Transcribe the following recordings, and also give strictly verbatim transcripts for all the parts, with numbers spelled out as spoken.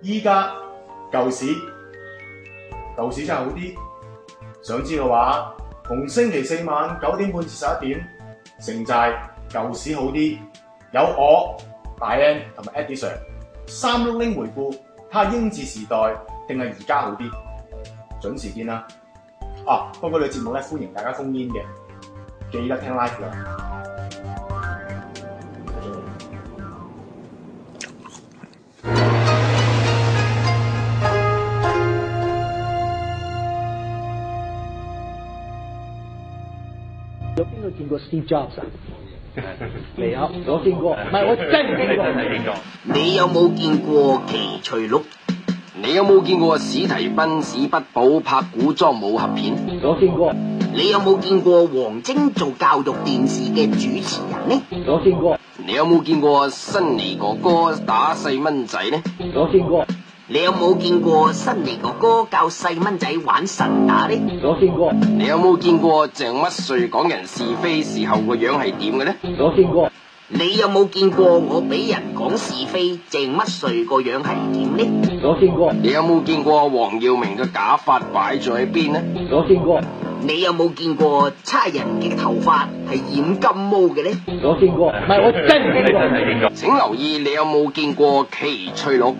依家舊市舊市真係好啲。想知嘅話，逢星期四晚九點半至十一點，城寨舊市好啲，有我大 N 同埋 Eddie Sir 三六零回顧，睇下英治時代定係而家好啲，準時見啦。啊，不過呢個節目咧歡迎大家封煙嘅，記得聽 live 啦。 有邊個見過 Steve Jobs 啊？未有，我見過，唔係我真係見過。 你有冇見過奇趣錄？你有冇見過史提芬史匹堡拍古裝武俠片？ 我見過。 你有冇見過王晶做教育電視嘅主持人呢？ 我見過。 你有冇見過辛尼哥哥打細蚊仔呢？ 我見過。 你有冇見過辛尼哥哥教細蚊仔玩神打呢？ 我見過。 你有冇見過鄭乜瑞講人是非時候個樣係點嘅呢？ 我見過。 你有冇見過我俾人講是非，鄭乜瑞個樣係點呢？ 我見過。 你有冇見過黃耀明嘅假髮擺咗喺邊呢？ 我見過。 你有冇見過差人嘅頭髮係染金毛嘅呢？ 我見過。唔係我真係見過。 請留意，你有冇見過奇趣錄？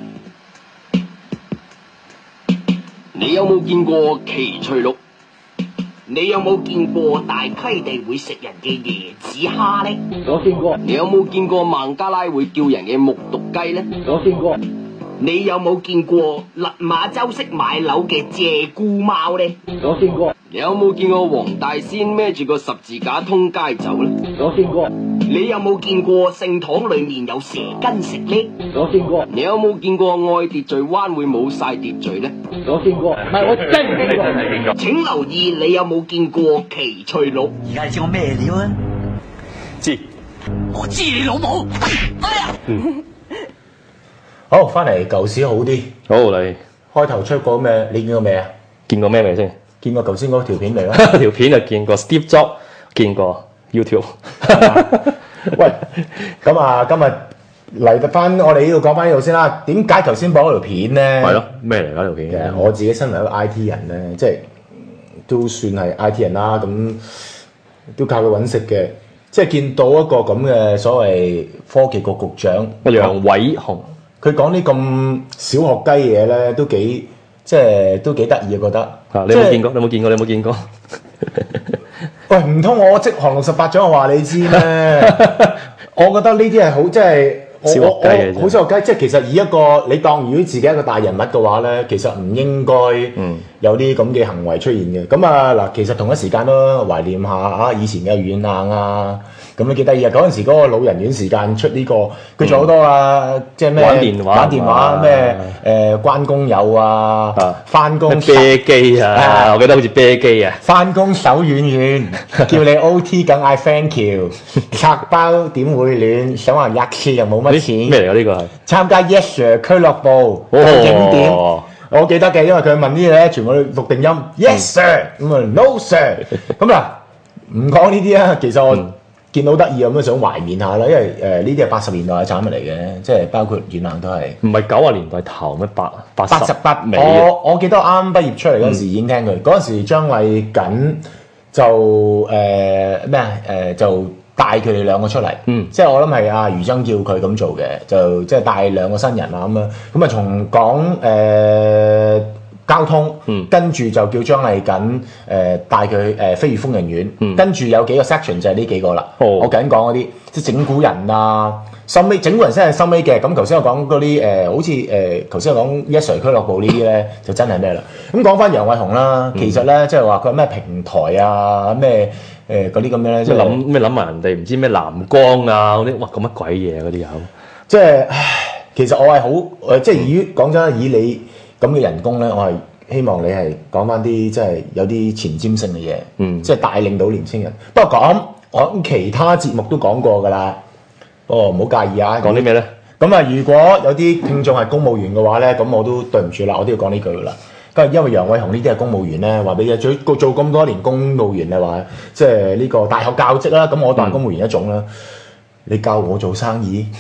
你有冇見過奇趣錄？你有冇見過大溪地會食人嘅椰子蝦呢？ 我見過。 你有冇見過孟加拉會叫人嘅木獨雞呢？ 我見過。 你有冇見過勒馬洲式買樓嘅鷓鴣貓呢？ 我見過。 你有冇見過黃大仙孭住個十字架通街走呢？ 我見過。 你有冇見過聖堂裏面有蛇羹食呢？ 我見過。 你有冇見過愛秩序灣會冇晒秩序呢？ 我見過。唔係我真係見過。 請留意，你有冇見過奇趣錄？ 而家你知我咩料啊？ 知， 我知你老母。哎呀！ 嗯好，翻嚟舊市好啲。 好你開頭出過咩？你見過未啊？ 見過咩未先？ 見過頭先嗰條片嚟啦。 條片就見過 Steve Jobs，見過 YouTube。 喂，咁啊，今日嚟翻我哋呢度講翻呢度先啦。點解頭先播嗰條片咧？ 係咯，咩嚟㗎條片？ 其實我自己身為一個 I T 人咧，即係都算係 I T 人啦，咁都靠佢揾食嘅。即係見到一個咁嘅所謂科技局局長楊偉雄。 佢講啲咁小學雞嘢咧，都幾即係都幾得意啊！覺得啊，你有冇見過？你有冇見過？你有冇見過？ 喂，唔通我即行六十八掌我話你知咩？我覺得呢啲係好即係小學雞嘅啫。 好小學雞，即係其實以一個你當如果自己一個大人物嘅話咧，其實唔應該有啲咁嘅行為出現嘅。咁啊嗱，其實同一時間都懷念下啊以前嘅軟硬啊。咁你幾得意啊！嗰陣時嗰個老人院時間出呢、這個，佢做好多啊，嗯、即係咩玩電話、 玩電話咩誒關公有啊，翻工啤機啊，啊我記得好似啤機啊， 翻工手軟軟，叫你 O T 梗嗌 thank you， 拆包點會暖，想話吔氣又冇乜錢， 咩嚟㗎呢個係？ 參加 Yes Sir 俱樂部景點，哦、我記得嘅，因為佢問啲嘢咧，全部錄定音、嗯、Yes Sir， 咁啊 No Sir， 咁嗱唔講呢啲啊，其實我。嗯見到得意咁樣想懷緬下啦，因為誒呢啲係八十年代嘅產物嚟嘅，即係包括軟硬都係。唔係九十年代頭咩？八八八十八尾。我我記得我啱啱畢業出嚟嗰陣時已經聽佢，嗰陣、嗯、時張麗瑾就誒咩啊誒就帶佢哋兩個出嚟，嗯，即係我諗係阿余爭叫佢咁做嘅，就即係帶兩個新人啊咁樣，咁啊從講誒。呃交通，嗯、跟住就叫張麗瑾誒帶佢誒飛越瘋人院，嗯、跟住有幾個 section 就係呢幾個啦。哦、我緊講嗰啲即係整蠱人啊，收尾整蠱人先係收尾嘅。咁頭先我講嗰啲誒，好似誒頭先我講 Yes Sir 俱樂部呢啲咧，就真係咩啦？咁講翻楊偉雄啦，其實咧即係話佢咩平台啊，咩誒嗰啲咁樣咧，即係諗咩諗埋人哋唔知咩藍光啊嗰啲，哇咁乜鬼嘢嗰啲有？即係其實我係好誒，即係以講真以你。咁嘅人工咧，我係希望你係講翻啲即係有啲前瞻性嘅嘢，嗯，即係帶領到年青人。不過講我其他節目都講過㗎啦，哦唔好介意啊。講啲咩咧？咁啊，如果有啲聽眾係公務員嘅話咧，咁我都對唔住啦，我都要講呢句㗎啦。咁因為楊偉雄呢啲係公務員咧，話俾你做做咁多年公務員嘅話，即係呢個大學教職啦，咁我當係公務員一種啦。嗯、你教我做生意？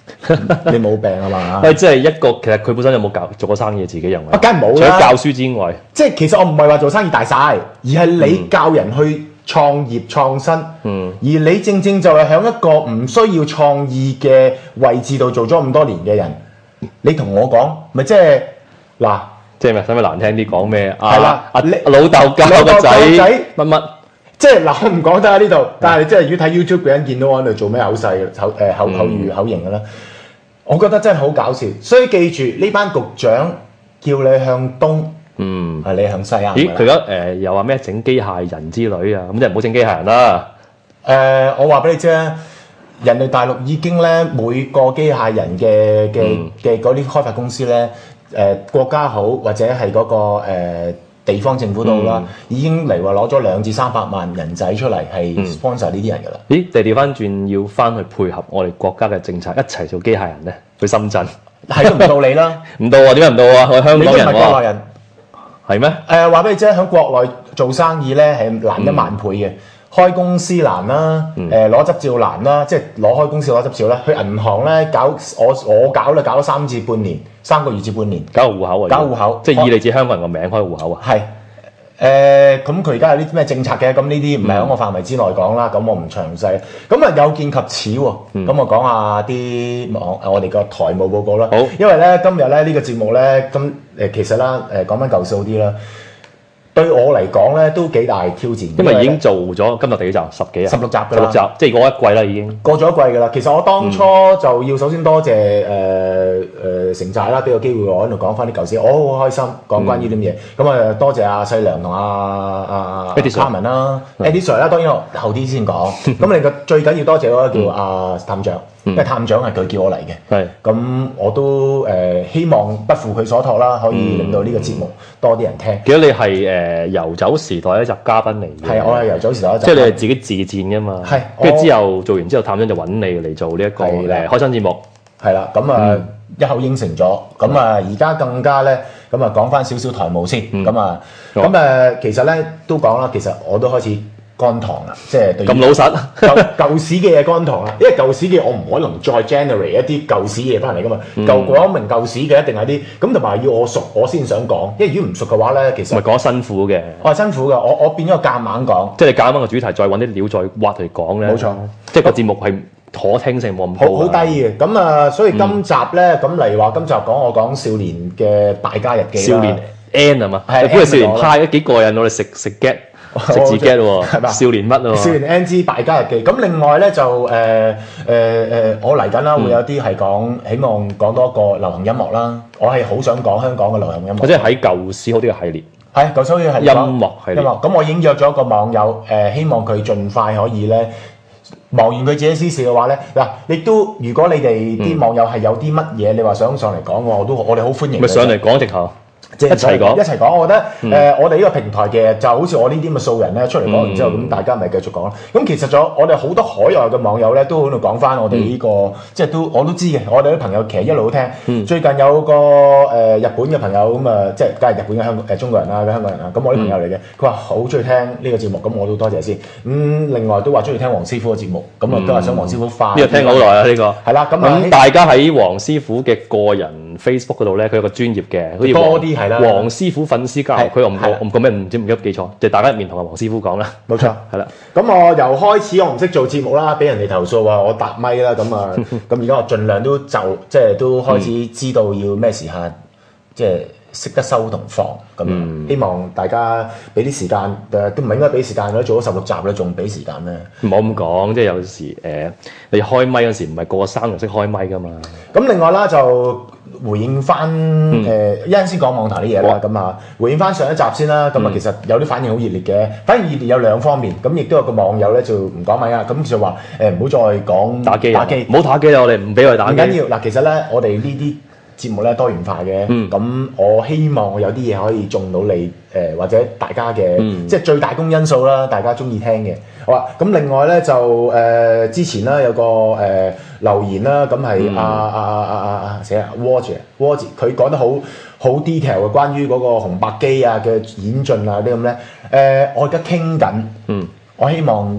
你冇病啊嘛？ 喂，即係一個其實佢本身有冇教做過生意自己認為？ 啊，梗係冇除咗啦。 教書之外， 即係其實我唔係話做生意大晒，而係你教人去創業創新， 嗯， 而你正正就係喺一個唔需要創意嘅位置度做咗咁多年嘅人，你同我講，咪即係嗱， 即係咩？使唔使難聽啲講咩？ 係啦阿你老豆教老豆個仔教個仔乜乜。 即係嗱，我唔講得喺呢度，但係即係如果睇 YouTube 嘅人見到我喺度做咩口勢口誒口口語口型嘅啦，我覺得真係好搞笑。所以記住呢班局長叫你向東， 嗯， 係你向西啊。 咦，佢而家誒又話咩整機械人之類啊，咁即係唔好整機械人啦。 誒、呃，我話俾你知啊，人哋大陸已經咧每個機械人嘅嘅嘅嗰啲開發公司咧，誒、呃、國家好或者係嗰、個、呃、地方政府都好啦， 嗯、 已經嚟話攞咗兩至三百萬人仔出嚟係 sponsor 呢啲人㗎啦。 咦，地調翻轉要翻去配合我哋國家嘅政策，一齊做機械人咧，去深圳。 係都唔到你啦， 唔到啊？點解唔到啊？我係香你都唔港人喎。 係國內人。 係咩？ 誒話俾你知，喺國內做生意咧係難一萬倍嘅。開公司難啦，誒攞執照難啦，即係攞開公司攞執照啦。去銀行咧搞我我搞咧搞咗三至半年，三個月至半年。 搞個戶口啊！ 搞戶口即係以你自己香港人個名開戶口啊！ 係誒，咁佢而家有啲咩政策嘅？咁呢啲唔係喺我範圍之內講啦，咁我唔詳細。咁啊有見及此喎，咁我講下啲網我哋個台務報告啦。 好， 因為咧今日咧呢個節目咧，咁誒其實啦誒講翻舊數啲啦。對我嚟講咧都幾大挑戰， 因為已經做咗今日第幾集？十幾啊？ 十六集㗎啦， 十六集，即係過一季啦已經。 過咗一季㗎啦。其實我當初就要首先多謝誒誒城寨啦，俾個機會我喺度講翻啲舊事，我好開心講關於呢啲嘢。咁啊多謝阿細良同阿阿 Carmen 啦 Eddie Sir 啦，當然我後啲先講。咁另外最緊要多謝嗰個叫阿探長。因為探長係佢叫我嚟嘅， 係咁我都誒、呃、希望不負佢所託啦，可以令到呢個節目多啲人聽。 記得你係誒、呃、遊走時代一集嘉賓嚟嘅， 係我係遊走時代一集， 即係你係自己自薦噶嘛， 係跟住之後做完之後，探長就揾你嚟做呢一個誒開新節目， 係啦，咁啊、嗯、一口應承咗，咁啊而家更加咧，咁啊講翻少少台務先，咁啊咁誒其實咧都講啦，其實我都開始乾塘啦，即係對於咁老實舊舊屎嘅嘢乾塘啦，因為舊屎嘅我唔可能再 generate 一啲舊屎嘢翻嚟噶嘛， 嗯、 舊講明舊屎嘅一定係啲咁，同埋要我熟我先想講，因為如果唔熟嘅話咧，其實咪講辛苦嘅， 我係辛苦嘅，我我變咗夾硬講， 即係你夾硬個主題，再揾啲料再挖嚟講咧， 冇錯， 即係個節目係可聽性冇咁高， 好好低嘅，咁啊，所以今集咧咁例如話今集講我講少年嘅敗家日記少年 N 係嘛，你估係少年派都幾過癮，我哋食食 get。食字 get 喎，係嘛？少年乜喎？ 少年 N G 敗家日記。咁另外咧就誒誒誒，我嚟緊啦，會有啲係講，希望講多個流行音樂啦。我係好想講香港嘅流行音樂。 或者喺舊時好啲嘅系列， 係舊時好啲係音樂系列。 音樂咁我已經約咗一個網友，誒希望佢盡快可以咧忙完佢自己私事嘅話咧，嗱，亦都如果你哋啲網友係有啲乜嘢，你話想上嚟講嘅，我都我哋好歡迎。 咪上嚟講直頭。 即係一齊講， 一齊講。我覺得誒、嗯呃，我哋呢個平台嘅就好似我呢啲咁嘅素人咧，出嚟講完之後，咁、嗯、大家咪繼續講咯。咁其實仲有我哋好多海外嘅網友咧，都喺度講翻我哋呢、這個，嗯、即係都我都知嘅。我哋啲朋友其實一路都聽。嗯、最近有個誒、呃、日本嘅朋友咁啊，即係梗係日本嘅香港誒中國人啦，香港人啦。咁我啲朋友嚟嘅，佢話好中意聽呢個節目，咁我都多謝先。咁、嗯、另外都話中意聽黃師傅嘅節目，咁啊都係想黃師傅快。呢、 嗯這個聽好耐啊，呢、這個係啦。咁咁大家喺黃師傅嘅個人 Facebook 嗰度咧，佢有個專頁嘅，好似多啲係啦。 黃師傅粉絲交流，佢又唔我唔講咩，唔知唔記得記錯，就大家一面同阿黃師傅講啦。 冇錯，係啦。咁我由開始我唔識做節目啦，俾人哋投訴話我搭咪啦，咁啊，咁而家我盡量都就即係都開始知道要咩時間，即係識得收同放咁樣。嗯、希望大家俾啲時間，誒都唔係應該俾時間啦，做咗十六集啦，仲俾時間咧。 唔好咁講，即係有時誒、呃，你開咪嗰時唔係個個生就識開咪噶嘛。 咁另外啦就。回應翻誒一陣先講網台啲嘢啦，咁啊回應翻上一集先啦，咁啊其實有啲反應好熱烈嘅，反應熱烈有兩方面，咁亦都有個網友咧就唔講咪啊，咁就話誒唔好再講打機， 打機唔好打機啦，我哋唔俾佢打機。 唔緊要嗱，其實咧我哋呢啲節目咧多元化嘅，咁、嗯、我希望我有啲嘢可以中到你誒、呃、或者大家嘅，嗯、即係最大公因素啦，大家中意聽嘅。好啊，咁另外咧就誒、呃、之前啦有個誒、呃、留言啦，咁係阿阿阿阿阿阿寫啊 Watch Watch 佢講得好好 detail 嘅關於嗰個紅白機啊嘅演進啊啲咁咧，誒、呃、我而家傾緊，嗯、我希望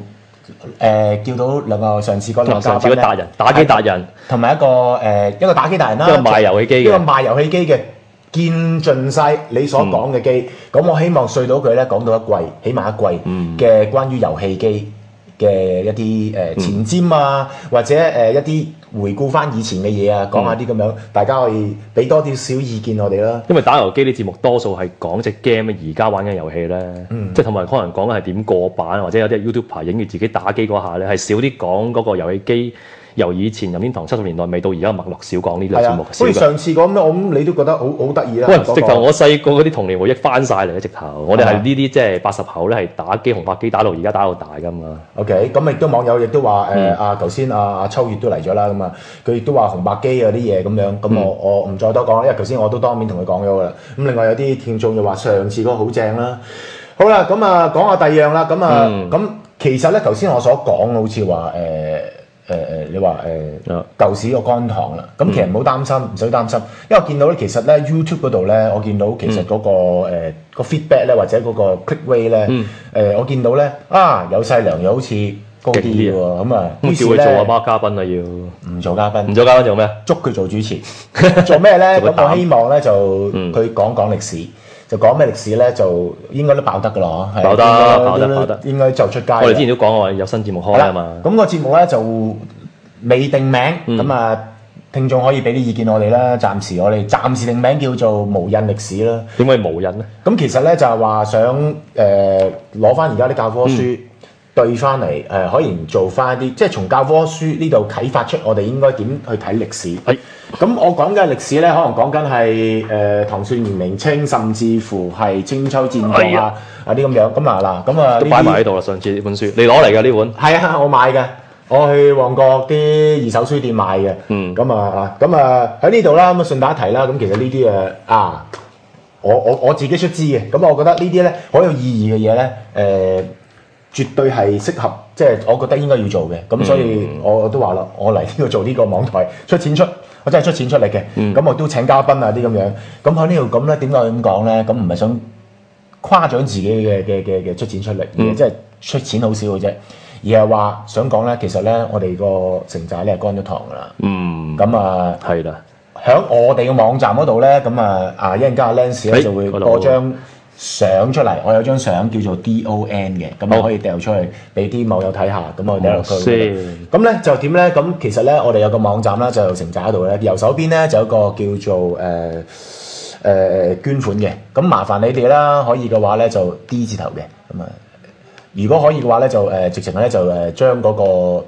誒叫到兩個上次嗰兩個嘉賓上次嗰達人打機達人， 同埋一個誒一個打機達人啦， 一個賣遊戲機嘅， 一個賣遊戲機嘅。見盡晒你所講嘅機，咁、嗯、我希望睡到佢咧講到一季，起碼一季嘅關於遊戲機嘅一啲誒、呃、前瞻啊，嗯、或者誒、呃、一啲回顧翻以前嘅嘢啊，講下啲咁樣，大家可以俾多啲小意見我哋啦。因為打遊機啲節目多數係講隻 game 而家玩緊遊戲咧，嗯、即係同埋可能講緊係點過版，或者有啲 YouTuber 影住自己打機嗰下咧，係少啲講嗰個遊戲機。由以前任天堂七十年代未到而家脈絡少講呢類節目， 好似上次講咁，我諗你都覺得好好得意啦。 喂，那個、直頭我細個嗰啲童年回憶翻晒嚟嘅，直頭我哋係呢啲即係八十後咧，係打機紅白機打到而家打到大噶嘛。 OK，咁亦都網友亦都話誒啊，頭先阿阿秋月都嚟咗啦，咁啊佢亦都話紅白機嗰啲嘢咁樣，咁、嗯、我我唔再多講，因為頭先我都當面同佢講咗噶啦。咁另外有啲聽眾又話上次嗰個好正啦。好啦，咁啊講下第二樣啦，咁啊咁、嗯、其實咧頭先我所講好似話誒。呃誒誒、呃，你話誒舊時個乾塘啦，咁其實唔好擔心，唔使擔心，因為我見到咧，其實咧 YouTube 嗰度咧，我見到其實嗰、那個誒、嗯呃那個 feedback 咧，或者嗰個 click rate 咧，誒、嗯呃、我見到咧啊有細良又好似高啲喎，咁啊，於是咧叫佢做阿媽嘉賓啊要，唔做嘉賓，唔做嘉賓做咩？捉佢做主持，做咩咧？咁我希望咧就佢講講歷史。就講咩歷史咧，就應該都爆得噶啦， 爆得爆得爆得， 應該就出街。我哋之前都講話有新節目開啊嘛。 咁個節目咧就未定名，咁啊、嗯、聽眾可以俾啲意見我哋啦。暫時我哋暫時定名叫做無印歷史啦。 點解無印咧？咁其實咧就係話想誒攞翻而家啲教科書。嗯對翻嚟誒，可以做翻一啲，即係從教科書呢度啟發出我哋應該點去睇歷史。係咁是，我講嘅歷史咧，可能講緊係誒唐宋元明清，甚至乎係春秋戰國啊啊啲咁樣。咁啊嗱，咁啊都擺埋喺度啦。上次呢本書你攞嚟嘅呢本？係啊，我買嘅，我去旺角啲二手書店買嘅。嗯，咁啊咁啊喺呢度啦。咁啊順帶一提啦。咁其實呢啲誒啊，我我我自己出資嘅。咁我覺得呢啲咧好有意義嘅嘢咧，誒、呃。絕對係適合，即係我覺得應該要做嘅，咁所以我都話啦，我嚟呢度做呢個網台，出錢出，我真係出錢出力嘅，咁、嗯、我都請嘉賓啊啲咁樣，咁喺呢度咁咧，點解咁講咧？咁唔係想誇獎自己嘅嘅嘅嘅出錢出力，嗯、而係即係出錢好少嘅啫，而係話想講咧，其實咧我哋個城寨咧係乾咗塘噶啦，嗯，咁啊係啦，喺我哋嘅網站嗰度咧，咁啊啊一陣間阿 Lance 咧就會播張相出嚟，我有張相叫做 D O N 嘅，咁我可以掉出去俾啲網友睇下，咁我掉落去。咁咧就點咧？咁其實咧，我哋有個網站啦，就有城寨喺度咧。右手邊咧就有一個叫做誒誒、呃、捐款嘅，咁麻煩你哋啦，可以嘅話咧就 D 字頭嘅，咁啊，如果可以嘅話咧就誒、呃、直情咧就誒將嗰個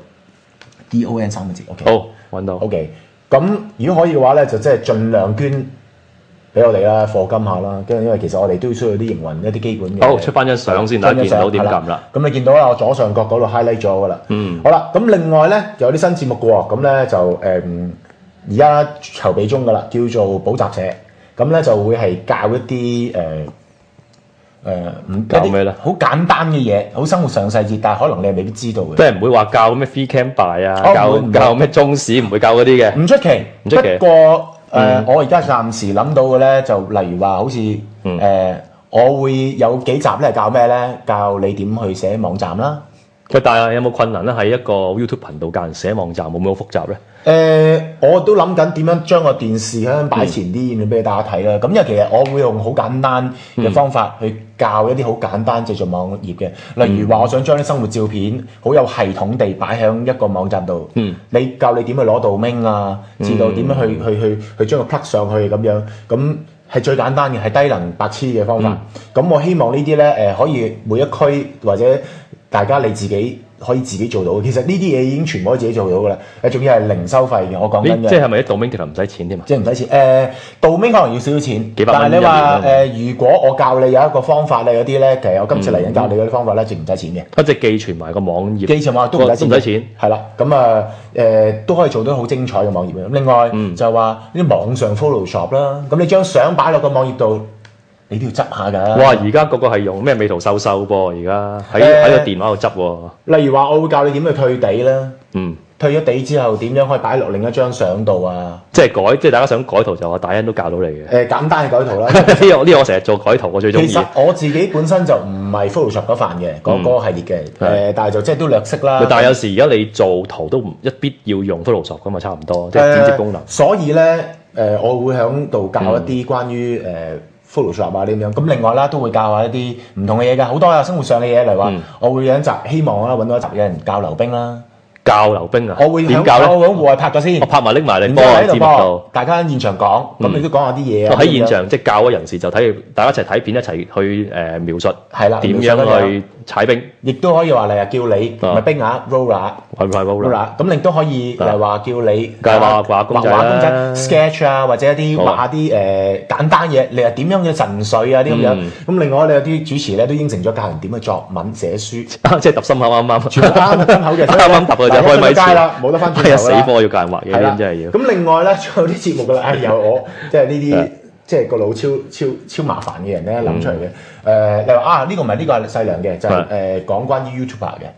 D O N 三個字 ，OK， 好揾到 ，OK。咁如果可以嘅話咧，就即係盡量捐。俾我哋啦，課金下啦，跟住因為其實我哋都需要啲營運一啲基本嘅。好，出翻張相先，大家見到點撳啦。咁你見到啦，我左上角嗰度 highlight 咗噶啦。嗯。好啦，咁另外咧有啲新節目嘅喎，咁咧就誒而家籌備中噶啦，叫做補習社。咁咧就會係教一啲誒誒唔教咩咧？好簡單嘅嘢，好生活上細節，但係可能你係未必知道嘅。即係唔會話教咩 free camp by 啊，教教咩中史，唔會教嗰啲嘅。唔出奇，唔出奇。不過誒、呃，嗯、我而家暫時諗到嘅咧，就例如話，好似誒、嗯呃，我會有幾集咧，教咩咧？教你點去寫網站啦。佢但係有冇困難咧？喺一個 YouTube 頻道教人寫網站，會唔會好複雜咧？誒、呃，我都諗緊點樣將個電視喺擺前啲，俾、嗯、大家睇啦。咁因為其實我會用好簡單嘅方法去教一啲好簡單製作網頁嘅，例如話我想將啲生活照片好有系統地擺喺一個網站度。嗯，你教你點去攞 domain啊，知道點樣去、嗯、去去去，去將個 plug 上去咁樣，咁係最簡單嘅，係低能白痴嘅方法。咁、嗯、我希望呢啲咧誒可以每一區或者大家你自己可以自己做到，其實呢啲嘢已經全部可以自己做到噶啦。誒，仲要係零收費嘅，我講緊嘅。即係係咪啲 domain 其實唔使錢添嘛？即係唔使錢。誒、呃、domain 可能要少少錢，幾百蚊。但係你話誒、呃，如果我教你有一個方法咧，有啲咧，其實我今次嚟緊教你嗰啲方法咧，淨唔使錢嘅。一直寄存埋個網頁，寄存網頁都唔使錢。唔使錢。係啦，咁啊誒都可以做到好精彩嘅網頁嘅。另外、嗯、就係話啲網上 Photoshop 啦，咁你將相擺落個網頁度。你都要執下㗎。哇！而家個個係用咩美圖秀秀噃？而家喺喺個電話度執喎。例如話，我會教你點去退地啦。嗯。 退咗地之後點樣可以擺落另一張相度啊？ 即係改，即係大家想改圖就話大恩都教到你嘅。 誒、簡單嘅改圖啦。 呢個呢個我成日做改圖，我最中意。 其實我自己本身就唔係 Photoshop 嗰範嘅，嗰、嗰個系列嘅。誒、但係就即係都略識啦。 但係有時而家你做圖都唔一必要用 Photoshop 噶嘛，差唔多即係剪接功能。 所以咧，誒、我會喺度教一啲關於誒、Photoshop 啊呢咁樣。咁另外啦，都會教下一啲唔同嘅嘢㗎，好多啊生活上嘅嘢，例如話，我會有一集希望啦揾到一集有人教溜冰啦。 教溜冰啊？ 我會點教咧？ 我喺戶外拍咗先， 我拍埋拎埋你然幫我之後喺度幫節目度。 大家現場講，咁你都講下啲嘢啊。 我喺現場即係教嗰人士就睇，大家一齊睇片一齊去誒描述， 係啦點描述樣去踩冰， 亦都可以話例如叫你唔係冰牙 roller。 係咪 roller？ 咁你都可以誒話叫你梗係畫畫公仔啦畫公仔 sketch 啊，或者一啲畫下啲誒簡單嘢，你話點樣嘅神髓啊啲咁樣。咁另外你有啲主持咧都應承咗教人點去作文寫書， 即係揼心口啱啱， 全部啱心口嘅， 啱啱揼佢就開咪街啦，冇得翻轉頭啦。 係啊，死火要教人畫嘢，真係要。 咁另外咧，仲有啲節目噶啦，係由我即係呢啲即係個腦超超超麻煩嘅人咧諗出嚟嘅。誒，你話啊呢個唔係呢個係細良嘅，就係誒講關於 YouTuber 嘅。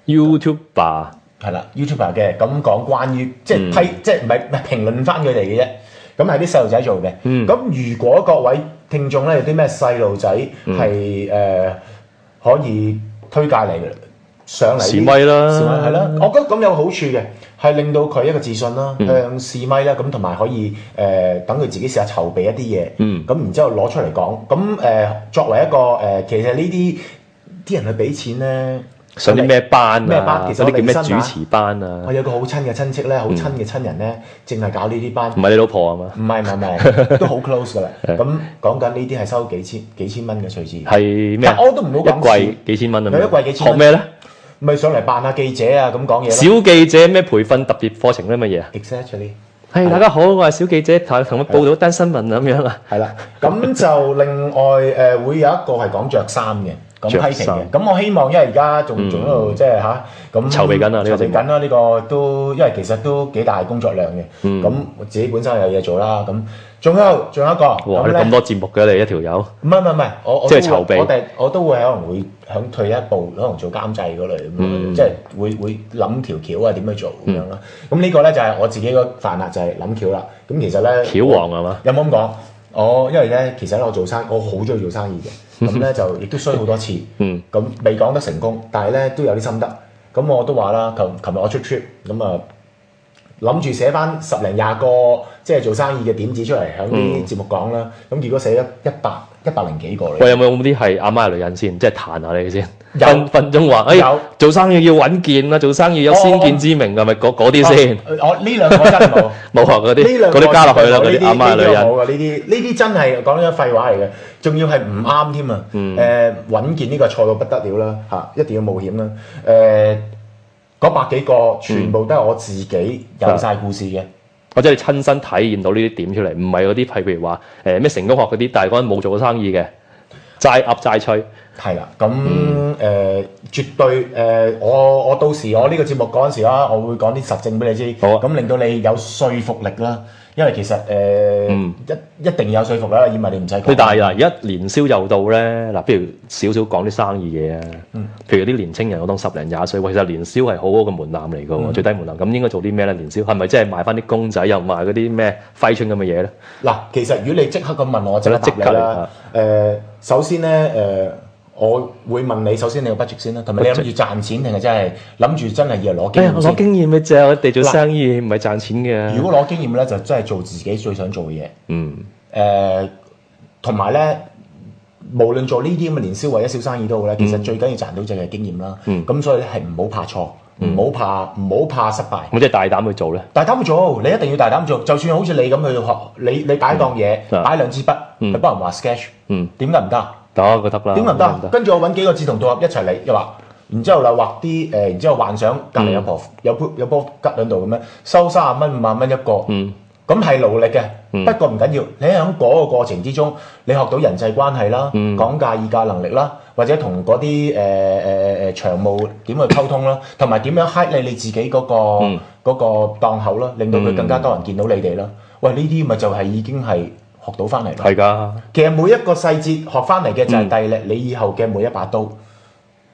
YouTuber 係啦，YouTuber 嘅咁講關於即係批，即係唔係唔係評論翻佢哋嘅啫。咁係啲細路仔做嘅。咁如果各位聽眾咧有啲咩細路仔係誒可以推介嚟嘅上嚟試咪啦， 試咪係啦。我覺得咁有好處嘅，係令到佢一個自信啦，向試咪啦，咁同埋可以誒等佢自己試下籌備一啲嘢。咁然之後攞出嚟講。咁誒作為一個誒，其實呢啲啲人去俾錢咧。 上啲咩班啊？ 咩班？其實嗰啲叫咩主持班啊？ 我有個好親嘅親戚咧，好親嘅親人咧，淨係搞呢啲班。 唔係你老婆啊嘛？ 唔係唔係唔係，都好 close 噶啦。咁講緊呢啲係收幾千幾千蚊嘅隨時。 係咩？ 我都唔好講一季幾千蚊啊？ 係一季幾千蚊。 學咩咧？ 咪上嚟扮下記者啊，咁講嘢。 小記者咩培訓特別課程咧？乜嘢啊 ？Exactly。 係大家好，我係小記者，同同佢報道一單新聞咁樣啊。 係啦，咁就另外誒會有一個係講着衫嘅。咁批評嘅，咁我希望，因為而家仲仲喺度即係吓咁籌備緊啊，呢個籌備緊啦，呢個都因為其實都幾大工作量嘅，咁我自己本身有嘢做啦，咁仲有仲有一個， 哇！你咁多節目嘅你一條友， 唔係唔係唔係，我即係籌備， 我哋我都會可能會響退一步，可能做監製嗰類咁樣，即係會會諗條橋啊點去做咁樣啦。咁呢個咧就係我自己個範疇，就係諗橋啦。咁其實咧， 橋王係嘛？ 有冇咁講？我因為咧，其實咧我做生，我好中意做生意嘅，咁咧就亦都衰好多次，咁未講得成功，但係咧都有啲心得。咁我都話啦，琴琴日我出 trip，咁啊諗住寫翻十零廿個即係做生意嘅點子出嚟，喺啲節目講啦。咁結果寫咗一百一百零幾個嚟。 喂，有冇啲係阿媽嘅女人先？即係彈下你先。 有分分鐘話，誒做生意要穩健啊，做生意有先見之明㗎，咪嗰嗰啲先。 我呢兩個真係冇冇啊，嗰啲嗰啲加落去啦，嗰啲阿媽女人。 冇㗎，呢啲呢啲真係講咗廢話嚟嘅，仲要係唔啱添啊！誒穩健呢個錯到不得了啦嚇，一定要冒險啦！誒嗰百幾個全部都係我自己有晒故事嘅。 或者你親身體驗到呢啲點出嚟，唔係嗰啲係譬如話誒咩成功學嗰啲，但係嗰陣冇做過生意嘅，齋噏齋吹。 係啦，咁誒、嗯呃、絕對誒、呃，我我到時我呢個節目嗰陣時啦，我會講啲實證俾你知，咁、啊、令到你有說服力啦。因為其實誒、呃嗯、一一定要有說服啦，以為你唔使講。 但係嗱，而家年宵又到咧，嗱，譬如少少講啲生意嘢啊，嗯、譬如啲年青人，我當十零廿歲，其實年宵係好好嘅門檻嚟㗎喎，嗯、最低門檻。咁應該做啲咩咧？年宵係咪即係賣翻啲公仔，又賣嗰啲咩揮春咁嘅嘢咧？嗱， 其實如果你即刻咁問我，就即刻啦。誒、呃，首先咧誒。呃我會問你，首先你個 budget 先啦，同埋你諗住賺錢定係真係諗住真係要攞經驗先？ 攞經驗嘅啫，我哋做生意唔係賺錢嘅。 如果攞經驗咧，就真係做自己最想做嘅嘢。嗯。誒、呃，同埋咧，無論做呢啲咁嘅年宵或者小生意都好咧，其實最緊要賺到就係經驗啦。咁、嗯、所以咧係唔好怕錯，唔好、嗯、怕唔好怕失敗。 咁即係大膽去做咧？ 大膽去做，你一定要大膽做。就算好似你咁去學，你你擺檔嘢，嗯、擺兩支筆，嗯、去幫人畫 sketch， 點解唔得？ 得，佢得啦。點唔得？跟住我揾幾個志同道合一齊嚟，又話，然之後就畫啲誒，然之後幻想隔離有棵有棵有棵桔喺度咁樣，收三十蚊五萬蚊一個，咁係勞力嘅。不過唔緊要，你喺嗰個過程之中，你學到人際關係啦，講價議價能力啦，或者同嗰啲誒誒誒長務點去溝通啦，同埋點樣 hit 你你自己嗰個嗰個檔口啦，令到佢更加多人見到你哋啦。喂，呢啲咪就係已經係學到翻嚟咯， 係㗎。 其實每一個細節學翻嚟嘅就係第力，你以後嘅每一把刀。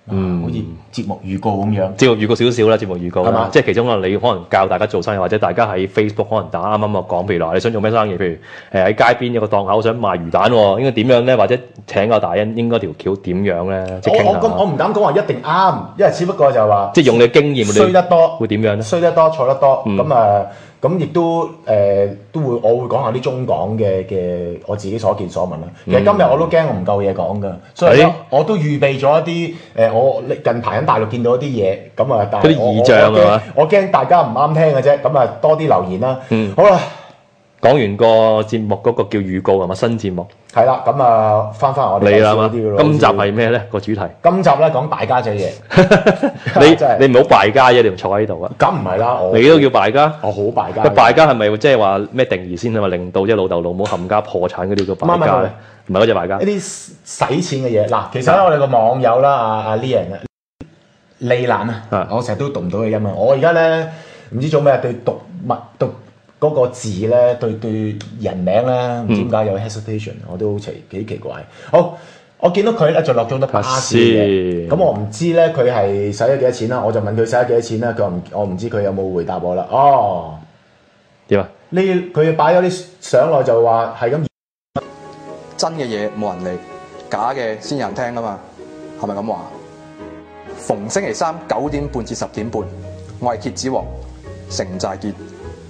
嗯，好似節目預告咁樣。 節目預告少少啦，節目預告啦係嘛， 即係其中可能你可能教大家做生意，或者大家喺 Facebook 可能打啱啱我講，譬如話你想做咩生意，譬如誒喺街邊有個檔口想賣魚蛋喎，應該點樣咧？或者請個大恩應該條橋點樣咧？即係傾下。 我我我唔敢講話一定啱，因為只不過就話即係用你嘅經驗， 衰得多會點樣咧？ 衰得多錯得多， 嗯咁誒咁亦都誒、呃、都會我會講下啲中港嘅嘅我自己所見所聞啦。其實今日我都驚我唔夠嘢講㗎，所以咧誒我都預備咗一啲誒、呃、我近排喺大陸見到一啲嘢，咁啊但係嗰啲我異象我驚係嘛我驚大家唔啱聽嘅啫，咁啊多啲留言啦。 嗯好啦。 講完個節目嗰個叫預告係嘛？新節目係啦，咁啊翻翻我哋嚟啦嘛。 嗰啲咯今集係咩咧？個主題？ 今集咧講敗家仔嘢， 你真係你唔好敗家啫，你唔坐喺度啊！ 咁唔係啦，我你都叫敗家？ 我好敗家個嘅。 敗家係咪即係話咩定義先啊？嘛，令到即係老豆老母冚家破產嗰啲叫敗家咧？唔係嗰隻敗家一。啲使錢嘅嘢嗱，其實咧我哋個網友啦，阿阿 Lian 啊，利蘭啊啊， 我成日都讀唔到佢音啊，我而家咧唔知做咩對讀物讀嗰個字咧，對對人名咧，唔知點解有 hesitation，我都好奇幾奇怪。好，我見到佢咧就落咗得巴士嘅，咁我唔知咧佢係使咗幾多錢啦，我就問佢使咗幾多錢啦，佢話唔我唔知佢有冇回答我啦。哦， 點啊？ 呢佢擺咗啲相落就話係咁。 真嘅嘢冇人理，假嘅先有人聽噶嘛，係咪咁話？逢星期三九點半至十點半，我係蠍子王，城寨見。